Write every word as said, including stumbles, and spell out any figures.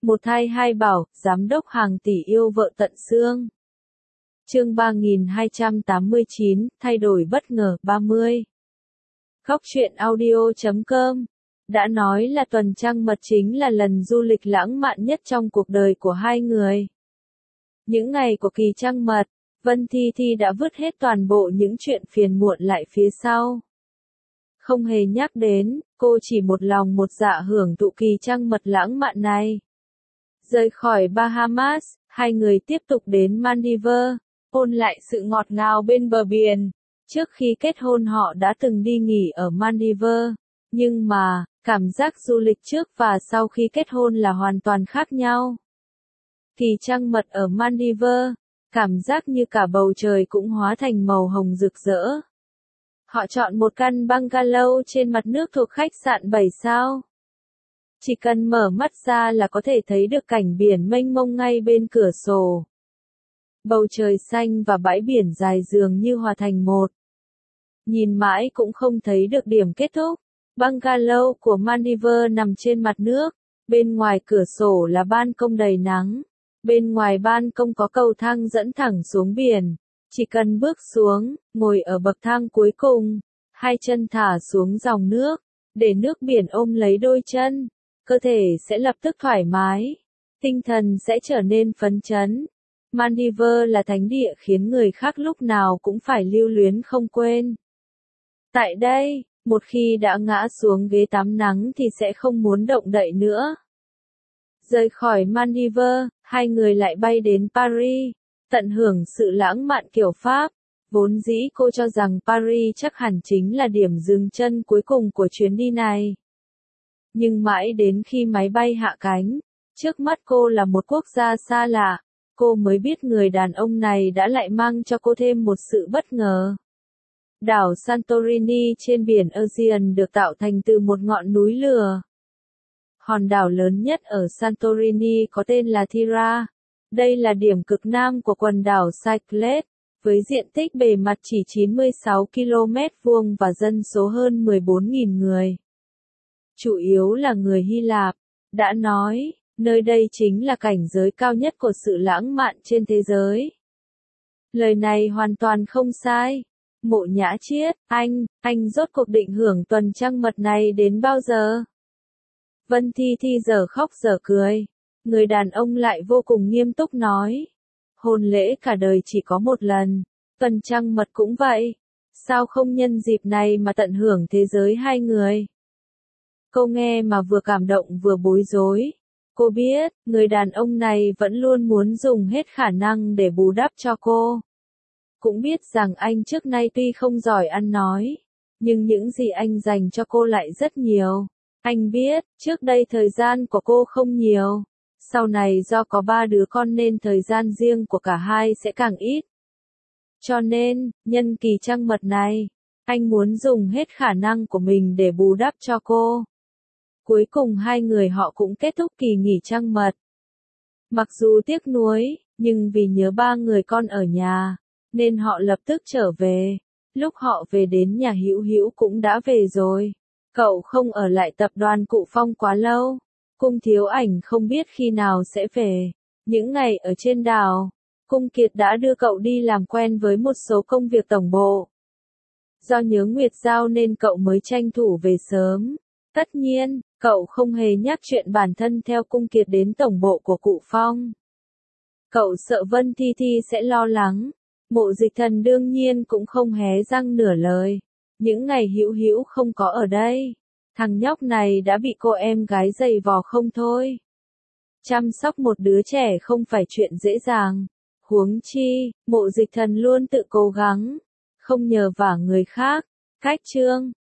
Một thai hai bảo, giám đốc hàng tỷ yêu vợ tận xương. Chương ba nghìn hai trăm tám mươi chín, thay đổi bất ngờ, ba mươi. Góc truyện audio chấm com đã nói là tuần trăng mật chính là lần du lịch lãng mạn nhất trong cuộc đời của hai người. Những ngày của kỳ trăng mật, Vân Thi Thi đã vứt hết toàn bộ những chuyện phiền muộn lại phía sau. Không hề nhắc đến, cô chỉ một lòng một dạ hưởng thụ kỳ trăng mật lãng mạn này. Rời khỏi Bahamas, hai người tiếp tục đến Maldives, ôn lại sự ngọt ngào bên bờ biển. Trước khi kết hôn họ đã từng đi nghỉ ở Maldives, nhưng mà, cảm giác du lịch trước và sau khi kết hôn là hoàn toàn khác nhau. Kỳ trăng mật ở Maldives, cảm giác như cả bầu trời cũng hóa thành màu hồng rực rỡ. Họ chọn một căn bungalow trên mặt nước thuộc khách sạn bảy sao. Chỉ cần mở mắt ra là có thể thấy được cảnh biển mênh mông ngay bên cửa sổ. Bầu trời xanh và bãi biển dài dường như hòa thành một. Nhìn mãi cũng không thấy được điểm kết thúc. Bungalow của Maldives nằm trên mặt nước. Bên ngoài cửa sổ là ban công đầy nắng. Bên ngoài ban công có cầu thang dẫn thẳng xuống biển. Chỉ cần bước xuống, ngồi ở bậc thang cuối cùng, hai chân thả xuống dòng nước, để nước biển ôm lấy đôi chân, cơ thể sẽ lập tức thoải mái, tinh thần sẽ trở nên phấn chấn. Maldives là thánh địa khiến người khác lúc nào cũng phải lưu luyến không quên. Tại đây, một khi đã ngã xuống ghế tắm nắng thì sẽ không muốn động đậy nữa. Rời khỏi Maldives, hai người lại bay đến Paris, tận hưởng sự lãng mạn kiểu Pháp. Vốn dĩ cô cho rằng Paris chắc hẳn chính là điểm dừng chân cuối cùng của chuyến đi này. Nhưng mãi đến khi máy bay hạ cánh, trước mắt cô là một quốc gia xa lạ, cô mới biết người đàn ông này đã lại mang cho cô thêm một sự bất ngờ. Đảo Santorini trên biển Aegean được tạo thành từ một ngọn núi lửa. Hòn đảo lớn nhất ở Santorini có tên là Thira. Đây là điểm cực nam của quần đảo Cyclades, với diện tích bề mặt chỉ chín mươi sáu ki lô mét vuông và dân số hơn mười bốn nghìn người. Chủ yếu là người Hy Lạp, đã nói, nơi đây chính là cảnh giới cao nhất của sự lãng mạn trên thế giới. Lời này hoàn toàn không sai. Mộ Nhã Chiết, anh, anh rốt cuộc định hưởng tuần trăng mật này đến bao giờ? Vân Thi Thi giờ khóc giờ cười. Người đàn ông lại vô cùng nghiêm túc nói. Hôn lễ cả đời chỉ có một lần, tuần trăng mật cũng vậy. Sao không nhân dịp này mà tận hưởng thế giới hai người? Cô nghe mà vừa cảm động vừa bối rối. Cô biết, người đàn ông này vẫn luôn muốn dùng hết khả năng để bù đắp cho cô. Cũng biết rằng anh trước nay tuy không giỏi ăn nói, nhưng những gì anh dành cho cô lại rất nhiều. Anh biết, trước đây thời gian của cô không nhiều. Sau này do có ba đứa con nên thời gian riêng của cả hai sẽ càng ít. Cho nên, nhân kỳ trăng mật này, anh muốn dùng hết khả năng của mình để bù đắp cho cô. Cuối cùng hai người họ cũng kết thúc kỳ nghỉ trăng mật. Mặc dù tiếc nuối, nhưng vì nhớ ba người con ở nhà, nên họ lập tức trở về. Lúc họ về đến nhà Hữu Hữu cũng đã về rồi. Cậu không ở lại tập đoàn Cụ Phong quá lâu. Cung Thiếu Ảnh không biết khi nào sẽ về. Những ngày ở trên đảo, Cung Kiệt đã đưa cậu đi làm quen với một số công việc tổng bộ. Do nhớ Nguyệt Giao nên cậu mới tranh thủ về sớm. Tất nhiên, cậu không hề nhắc chuyện bản thân theo Cung Kiệt đến tổng bộ của Cụ Phong. Cậu sợ Vân Thi Thi sẽ lo lắng. Mộ Dịch Thần đương nhiên cũng không hé răng nửa lời. Những ngày Hữu Hữu không có ở đây, thằng nhóc này đã bị cô em gái giày vò không thôi. Chăm sóc một đứa trẻ không phải chuyện dễ dàng. Huống chi, Mộ Dịch Thần luôn tự cố gắng, không nhờ vả người khác. Cách chương